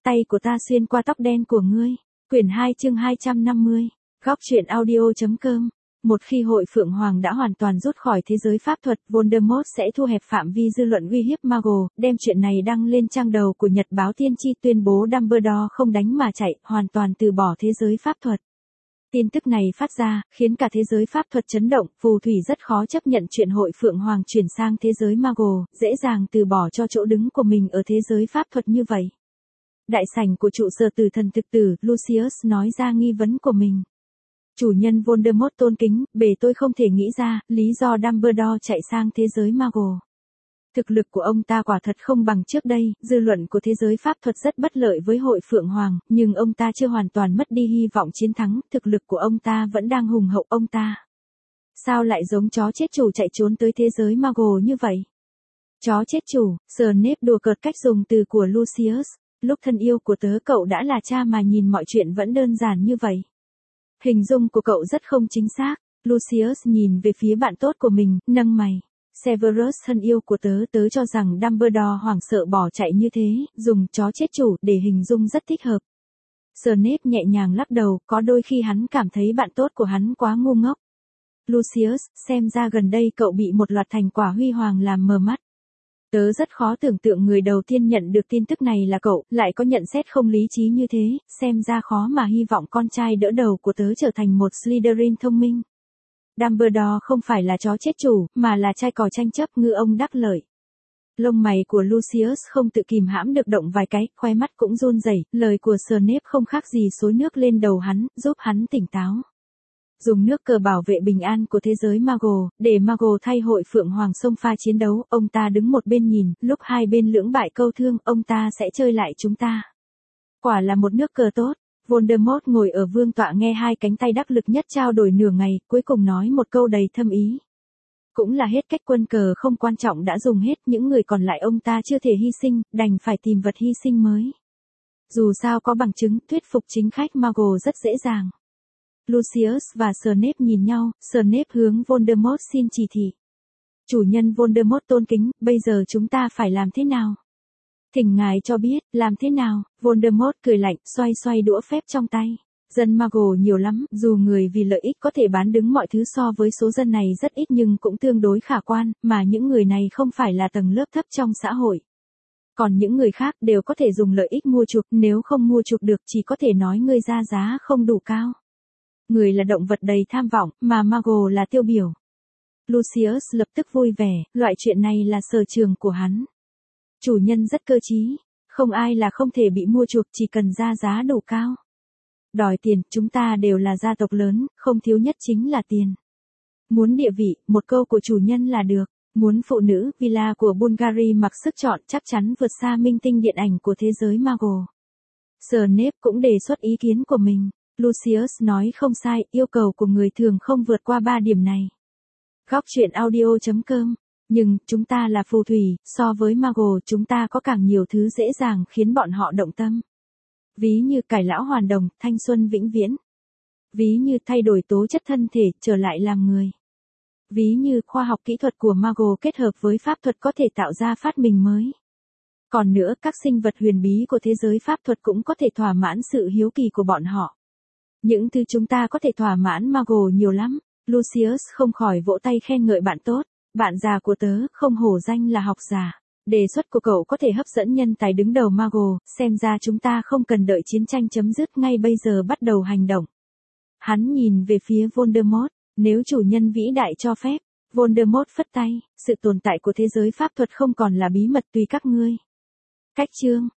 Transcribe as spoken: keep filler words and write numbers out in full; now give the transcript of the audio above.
tay của ta xuyên qua tóc đen của ngươi. Quyển hai chương hai trăm năm mươi. Góc truyện audio.com. Một khi hội Phượng Hoàng đã hoàn toàn rút khỏi thế giới pháp thuật, Voldemort sẽ thu hẹp phạm vi dư luận uy hiếp Muggle, đem chuyện này đăng lên trang đầu của Nhật báo Tiên tri, tuyên bố Dumbledore không đánh mà chạy, hoàn toàn từ bỏ thế giới pháp thuật. Tin tức này phát ra, khiến cả thế giới pháp thuật chấn động, phù thủy rất khó chấp nhận chuyện hội Phượng Hoàng chuyển sang thế giới Muggle, dễ dàng từ bỏ cho chỗ đứng của mình ở thế giới pháp thuật như vậy. Đại sảnh của trụ sở tử thần thực tử, Lucius nói ra nghi vấn của mình. Chủ nhân Voldemort tôn kính, bề tôi không thể nghĩ ra, lý do Dumbledore chạy sang thế giới Muggle. Thực lực của ông ta quả thật không bằng trước đây, dư luận của thế giới pháp thuật rất bất lợi với hội Phượng Hoàng, nhưng ông ta chưa hoàn toàn mất đi hy vọng chiến thắng, thực lực của ông ta vẫn đang hùng hậu. Ông ta sao lại giống chó chết chủ chạy trốn tới thế giới Muggle như vậy? Chó chết chủ, Snape đùa cợt cách dùng từ của Lucius. Lúc thân yêu của tớ cậu đã là cha mà nhìn mọi chuyện vẫn đơn giản như vậy. Hình dung của cậu rất không chính xác. Lucius nhìn về phía bạn tốt của mình, nâng mày. Severus thân yêu của tớ, tớ cho rằng Dumbledore hoảng sợ bỏ chạy như thế, dùng chó chết chủ để hình dung rất thích hợp. Snape nhẹ nhàng lắc đầu, có đôi khi hắn cảm thấy bạn tốt của hắn quá ngu ngốc. Lucius, xem ra gần đây cậu bị một loạt thành quả huy hoàng làm mờ mắt. Tớ rất khó tưởng tượng người đầu tiên nhận được tin tức này là cậu, lại có nhận xét không lý trí như thế, xem ra khó mà hy vọng con trai đỡ đầu của tớ trở thành một Slytherin thông minh. Dumbledore không phải là chó chết chủ, mà là trai cò tranh chấp, ngư ông đắc lợi. Lông mày của Lucius không tự kìm hãm được động vài cái, khoe mắt cũng run rẩy, lời của Snape không khác gì xối nước lên đầu hắn, giúp hắn tỉnh táo. Dùng nước cờ bảo vệ bình an của thế giới Muggle, để Muggle thay hội Phượng Hoàng xông pha chiến đấu, ông ta đứng một bên nhìn, lúc hai bên lưỡng bại câu thương, ông ta sẽ chơi lại chúng ta. Quả là một nước cờ tốt. Voldemort ngồi ở vương tọa nghe hai cánh tay đắc lực nhất trao đổi nửa ngày, cuối cùng nói một câu đầy thâm ý. Cũng là hết cách, quân cờ không quan trọng đã dùng hết, những người còn lại ông ta chưa thể hy sinh, đành phải tìm vật hy sinh mới. Dù sao có bằng chứng, thuyết phục chính khách Muggle rất dễ dàng. Lucius và Snape nhìn nhau, Snape hướng Voldemort xin chỉ thị. Chủ nhân Voldemort tôn kính, bây giờ chúng ta phải làm thế nào? Thỉnh ngài cho biết, làm thế nào? Voldemort cười lạnh, xoay xoay đũa phép trong tay. Dân Muggle nhiều lắm, dù người vì lợi ích có thể bán đứng mọi thứ, so với số dân này rất ít nhưng cũng tương đối khả quan, mà những người này không phải là tầng lớp thấp trong xã hội. Còn những người khác đều có thể dùng lợi ích mua chuộc, nếu không mua chuộc được chỉ có thể nói người ra giá không đủ cao. Người là động vật đầy tham vọng, mà Muggle là tiêu biểu. Lucius lập tức vui vẻ, loại chuyện này là sở trường của hắn. Chủ nhân rất cơ trí, không ai là không thể bị mua chuộc, chỉ cần ra giá đủ cao. Đòi tiền, chúng ta đều là gia tộc lớn, không thiếu nhất chính là tiền. Muốn địa vị, một câu của chủ nhân là được. Muốn phụ nữ, villa của Bulgari mặc sức chọn chắc chắn vượt xa minh tinh điện ảnh của thế giới Muggle. Snape cũng đề xuất ý kiến của mình. Lucius nói không sai, yêu cầu của người thường không vượt qua ba điểm này. Góc truyện audio.com. Nhưng, chúng ta là phù thủy, so với Muggle chúng ta có càng nhiều thứ dễ dàng khiến bọn họ động tâm. Ví như cải lão hoàn đồng, thanh xuân vĩnh viễn. Ví như thay đổi tố chất thân thể, trở lại làm người. Ví như khoa học kỹ thuật của Muggle kết hợp với pháp thuật có thể tạo ra phát minh mới. Còn nữa, các sinh vật huyền bí của thế giới pháp thuật cũng có thể thỏa mãn sự hiếu kỳ của bọn họ. Những thứ chúng ta có thể thỏa mãn Muggle nhiều lắm. Lucius không khỏi vỗ tay khen ngợi bạn tốt. Bạn già của tớ không hổ danh là học giả. Đề xuất của cậu có thể hấp dẫn nhân tài đứng đầu Muggle, xem ra chúng ta không cần đợi chiến tranh chấm dứt, ngay bây giờ bắt đầu hành động. Hắn nhìn về phía Voldemort, nếu chủ nhân vĩ đại cho phép. Voldemort phất tay, sự tồn tại của thế giới pháp thuật không còn là bí mật, tùy các ngươi. Cách chương